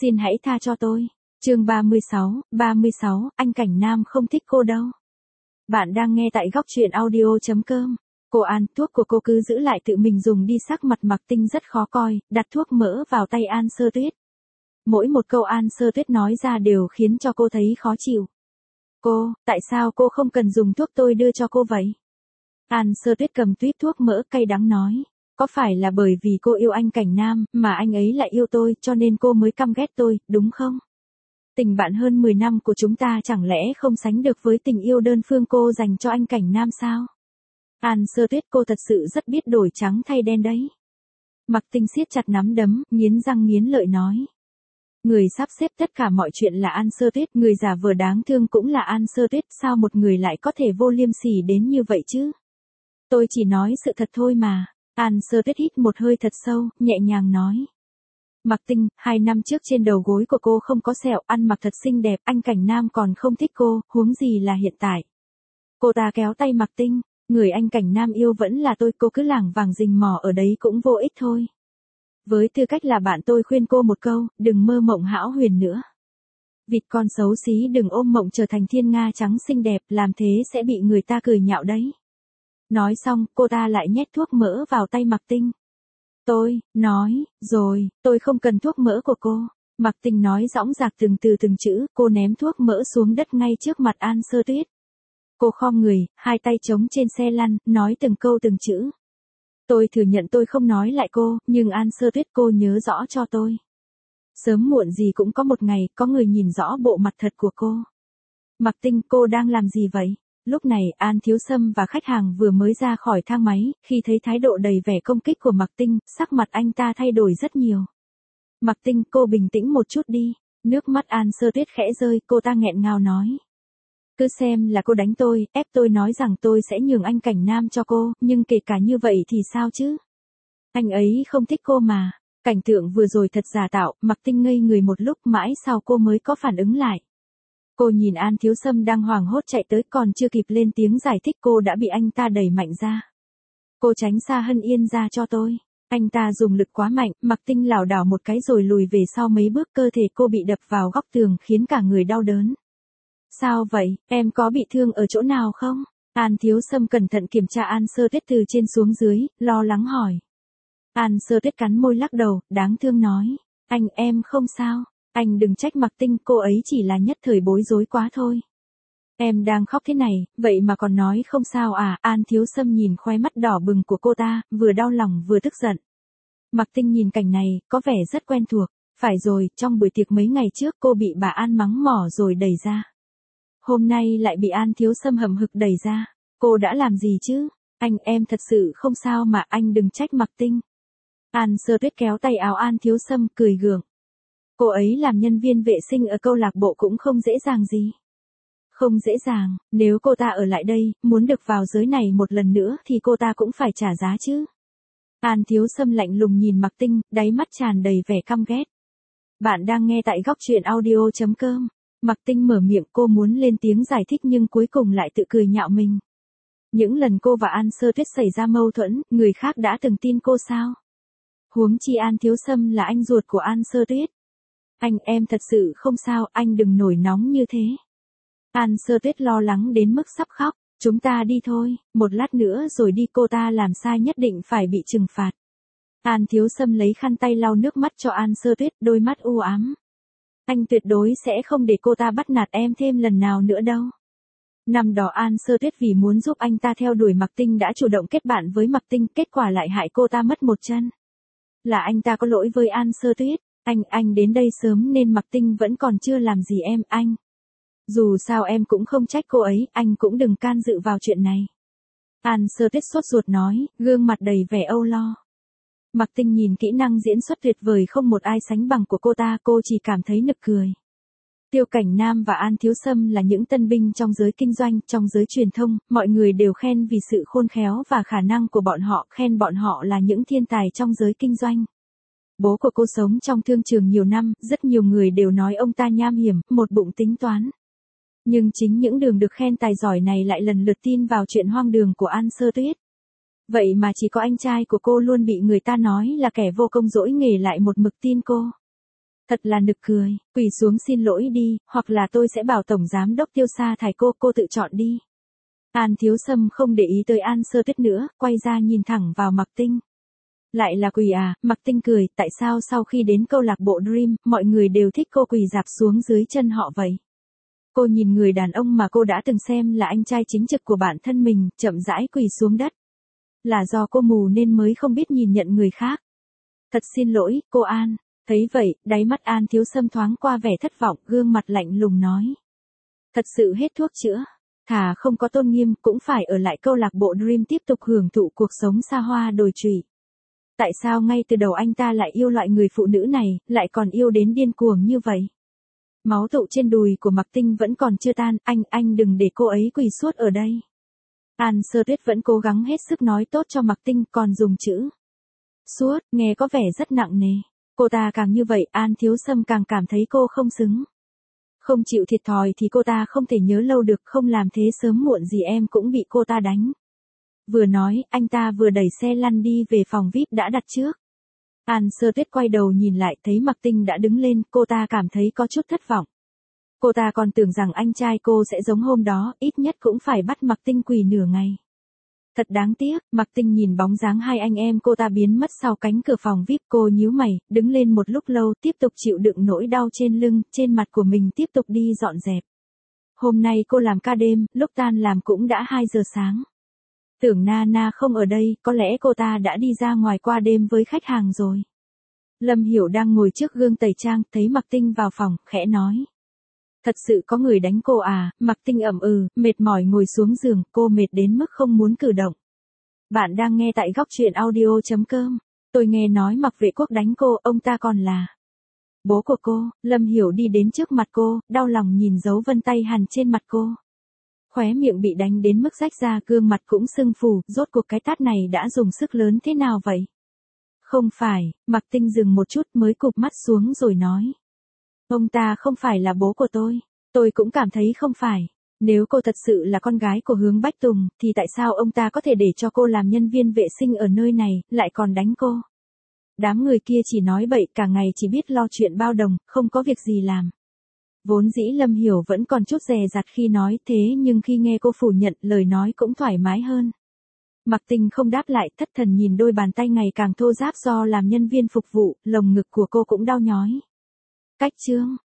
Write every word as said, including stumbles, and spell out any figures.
Xin hãy tha cho tôi. Chương ba mươi sáu, ba mươi sáu, anh Cảnh Nam không thích cô đâu. Bạn đang nghe tại góc truyện audio chấm com. Cô An, thuốc của cô cứ giữ lại tự mình dùng đi, sắc mặt Mạc Tinh rất khó coi, đặt thuốc mỡ vào tay An Sơ Tuyết. Mỗi một câu An Sơ Tuyết nói ra đều khiến cho cô thấy khó chịu. Cô, tại sao cô không cần dùng thuốc tôi đưa cho cô vậy? An Sơ Tuyết cầm tuýp thuốc mỡ cay đắng nói. Có phải là bởi vì cô yêu anh Cảnh Nam, mà anh ấy lại yêu tôi, cho nên cô mới căm ghét tôi, đúng không? Tình bạn hơn mười năm của chúng ta chẳng lẽ không sánh được với tình yêu đơn phương cô dành cho anh Cảnh Nam sao? An Sơ Tuyết, cô thật sự rất biết đổi trắng thay đen đấy. Mạc Tinh siết chặt nắm đấm, nghiến răng nghiến lợi nói. Người sắp xếp tất cả mọi chuyện là An Sơ Tuyết, người giả vờ đáng thương cũng là An Sơ Tuyết, sao một người lại có thể vô liêm sỉ đến như vậy chứ? Tôi chỉ nói sự thật thôi mà. An Sơ Tuyết hít một hơi thật sâu, nhẹ nhàng nói. Mạc Tinh, hai năm trước trên đầu gối của cô không có sẹo, ăn mặc thật xinh đẹp, anh Cảnh Nam còn không thích cô, huống gì là hiện tại. Cô ta kéo tay Mạc Tinh, người anh Cảnh Nam yêu vẫn là tôi, cô cứ lảng vảng rình mò ở đấy cũng vô ích thôi. Với tư cách là bạn tôi khuyên cô một câu, đừng mơ mộng hão huyền nữa. Vịt con xấu xí, đừng ôm mộng trở thành thiên nga trắng xinh đẹp, làm thế sẽ bị người ta cười nhạo đấy. Nói xong, cô ta lại nhét thuốc mỡ vào tay Mạc Tinh. Tôi, nói, rồi, tôi không cần thuốc mỡ của cô. Mạc Tinh nói dõng dạc từng từ từng chữ, cô ném thuốc mỡ xuống đất ngay trước mặt An Sơ Tuyết. Cô khom người, hai tay chống trên xe lăn, nói từng câu từng chữ. Tôi thừa nhận tôi không nói lại cô, nhưng An Sơ Tuyết, cô nhớ rõ cho tôi. Sớm muộn gì cũng có một ngày, có người nhìn rõ bộ mặt thật của cô. Mạc Tinh, cô đang làm gì vậy? Lúc này, An Thiếu Sâm và khách hàng vừa mới ra khỏi thang máy, khi thấy thái độ đầy vẻ công kích của Mạc Tinh, sắc mặt anh ta thay đổi rất nhiều. Mạc Tinh, cô bình tĩnh một chút đi. Nước mắt An Sơ Tuyết khẽ rơi, cô ta nghẹn ngào nói. Cứ xem là cô đánh tôi, ép tôi nói rằng tôi sẽ nhường anh Cảnh Nam cho cô, nhưng kể cả như vậy thì sao chứ? Anh ấy không thích cô mà. Cảnh tượng vừa rồi thật giả tạo, Mạc Tinh ngây người một lúc, mãi sau cô mới có phản ứng lại. Cô nhìn An Thiếu Sâm đang hoảng hốt chạy tới, còn chưa kịp lên tiếng giải thích cô đã bị anh ta đẩy mạnh ra. Cô tránh xa Hân Yên ra cho tôi. Anh ta dùng lực quá mạnh, Mạc Tinh lảo đảo một cái rồi lùi về sau mấy bước, cơ thể cô bị đập vào góc tường khiến cả người đau đớn. Sao vậy, em có bị thương ở chỗ nào không? An Thiếu Sâm cẩn thận kiểm tra An Sơ Tuyết từ trên xuống dưới, lo lắng hỏi. An Sơ Tuyết cắn môi lắc đầu, đáng thương nói. Anh, em không sao. Anh đừng trách Mạc Tinh, cô ấy chỉ là nhất thời bối rối quá thôi. Em đang khóc thế này, vậy mà còn nói không sao à? An Thiếu Sâm nhìn khóe mắt đỏ bừng của cô ta, vừa đau lòng vừa tức giận. Mạc Tinh nhìn cảnh này, có vẻ rất quen thuộc. Phải rồi, trong buổi tiệc mấy ngày trước cô bị bà An mắng mỏ rồi đẩy ra. Hôm nay lại bị An Thiếu Sâm hậm hực đẩy ra. Cô đã làm gì chứ? Anh, em thật sự không sao mà, anh đừng trách Mạc Tinh. An Sơ Tuyết kéo tay áo An Thiếu Sâm, cười gượng. Cô ấy làm nhân viên vệ sinh ở câu lạc bộ cũng không dễ dàng gì. Không dễ dàng, nếu cô ta ở lại đây, muốn được vào giới này một lần nữa thì cô ta cũng phải trả giá chứ. An Thiếu Sâm lạnh lùng nhìn Mạc Tinh, đáy mắt tràn đầy vẻ căm ghét. Bạn đang nghe tại góc truyện audio chấm com. Mạc Tinh mở miệng, cô muốn lên tiếng giải thích nhưng cuối cùng lại tự cười nhạo mình. Những lần cô và An Sơ Tuyết xảy ra mâu thuẫn, người khác đã từng tin cô sao? Huống chi An Thiếu Sâm là anh ruột của An Sơ Tuyết. Anh, em thật sự không sao, anh đừng nổi nóng như thế. An Sơ Tuyết lo lắng đến mức sắp khóc. Chúng ta đi thôi, một lát nữa rồi đi, cô ta làm sai nhất định phải bị trừng phạt. An Thiếu Sâm lấy khăn tay lau nước mắt cho An Sơ Tuyết, đôi mắt u ám. Anh tuyệt đối sẽ không để cô ta bắt nạt em thêm lần nào nữa đâu. Năm đó An Sơ Tuyết vì muốn giúp anh ta theo đuổi Mạc Tinh đã chủ động kết bạn với Mạc Tinh, kết quả lại hại cô ta mất một chân. Là anh ta có lỗi với An Sơ Tuyết. Anh, anh đến đây sớm nên Mạc Tinh vẫn còn chưa làm gì em, anh. Dù sao em cũng không trách cô ấy, anh cũng đừng can dự vào chuyện này. An Sơ Tuyết sốt ruột nói, gương mặt đầy vẻ âu lo. Mạc Tinh nhìn kỹ năng diễn xuất tuyệt vời không một ai sánh bằng của cô ta, cô chỉ cảm thấy nực cười. Tiêu Cảnh Nam và An Thiếu Sâm là những tân binh trong giới kinh doanh, trong giới truyền thông, mọi người đều khen vì sự khôn khéo và khả năng của bọn họ, khen bọn họ là những thiên tài trong giới kinh doanh. Bố của cô sống trong thương trường nhiều năm, rất nhiều người đều nói ông ta nham hiểm, một bụng tính toán. Nhưng chính những đường được khen tài giỏi này lại lần lượt tin vào chuyện hoang đường của An Sơ Tuyết. Vậy mà chỉ có anh trai của cô luôn bị người ta nói là kẻ vô công dỗi nghề lại một mực tin cô. Thật là nực cười, quỳ xuống xin lỗi đi, hoặc là tôi sẽ bảo tổng giám đốc tiêu sa thải cô, cô tự chọn đi. An Thiếu Sâm không để ý tới An Sơ Tuyết nữa, quay ra nhìn thẳng vào Mạc Tinh. Lại là quỳ à, Mạc Tinh cười, tại sao sau khi đến câu lạc bộ Dream, mọi người đều thích cô quỳ rạp xuống dưới chân họ vậy? Cô nhìn người đàn ông mà cô đã từng xem là anh trai chính trực của bản thân mình, chậm rãi quỳ xuống đất. Là do cô mù nên mới không biết nhìn nhận người khác. Thật xin lỗi, cô An. Thấy vậy, đáy mắt An Thiếu Sâm thoáng qua vẻ thất vọng, gương mặt lạnh lùng nói. Thật sự hết thuốc chữa. Thà không có tôn nghiêm cũng phải ở lại câu lạc bộ Dream tiếp tục hưởng thụ cuộc sống xa hoa đồi trụy. Tại sao ngay từ đầu anh ta lại yêu loại người phụ nữ này, lại còn yêu đến điên cuồng như vậy? Máu tụ trên đùi của Mạc Tinh vẫn còn chưa tan, anh, anh đừng để cô ấy quỳ suốt ở đây. An Sơ Tuyết vẫn cố gắng hết sức nói tốt cho Mạc Tinh, còn dùng chữ suốt, nghe có vẻ rất nặng nề. Cô ta càng như vậy, An Thiếu Sâm càng cảm thấy cô không xứng. Không chịu thiệt thòi thì cô ta không thể nhớ lâu được, không làm thế sớm muộn gì em cũng bị cô ta đánh. Vừa nói, anh ta vừa đẩy xe lăn đi về phòng vi ai pi đã đặt trước. An Sơ Tuyết quay đầu nhìn lại thấy Mạc Tinh đã đứng lên, cô ta cảm thấy có chút thất vọng. Cô ta còn tưởng rằng anh trai cô sẽ giống hôm đó, ít nhất cũng phải bắt Mạc Tinh quỳ nửa ngày. Thật đáng tiếc, Mạc Tinh nhìn bóng dáng hai anh em cô ta biến mất sau cánh cửa phòng vi ai pi, cô nhíu mày, đứng lên một lúc lâu, tiếp tục chịu đựng nỗi đau trên lưng, trên mặt của mình tiếp tục đi dọn dẹp. Hôm nay cô làm ca đêm, lúc tan làm cũng đã hai giờ sáng. Tưởng Nana không ở đây, có lẽ cô ta đã đi ra ngoài qua đêm với khách hàng rồi. Lâm Hiểu đang ngồi trước gương tẩy trang, thấy Mạc Tinh vào phòng, khẽ nói. Thật sự có người đánh cô à? Mạc Tinh ậm ừ, mệt mỏi ngồi xuống giường, cô mệt đến mức không muốn cử động. Bạn đang nghe tại góc truyện audio chấm com. Tôi nghe nói Mạc Vệ Quốc đánh cô, ông ta còn là bố của cô. Lâm Hiểu đi đến trước mặt cô, đau lòng nhìn dấu vân tay hằn trên mặt cô. Khóe miệng bị đánh đến mức rách ra, gương mặt cũng sưng phù, rốt cuộc cái tát này đã dùng sức lớn thế nào vậy? Không phải, Mạc Tinh dừng một chút mới cụp mắt xuống rồi nói. Ông ta không phải là bố của tôi, tôi cũng cảm thấy không phải. Nếu cô thật sự là con gái của Hướng Bách Tùng, thì tại sao ông ta có thể để cho cô làm nhân viên vệ sinh ở nơi này, lại còn đánh cô? Đám người kia chỉ nói bậy, cả ngày chỉ biết lo chuyện bao đồng, không có việc gì làm. Vốn dĩ Lâm Hiểu vẫn còn chút dè dặt khi nói thế, nhưng khi nghe cô phủ nhận, lời nói cũng thoải mái hơn. Mạc Tinh không đáp lại, thất thần nhìn đôi bàn tay ngày càng thô ráp do làm nhân viên phục vụ, lồng ngực của cô cũng đau nhói. Cách chương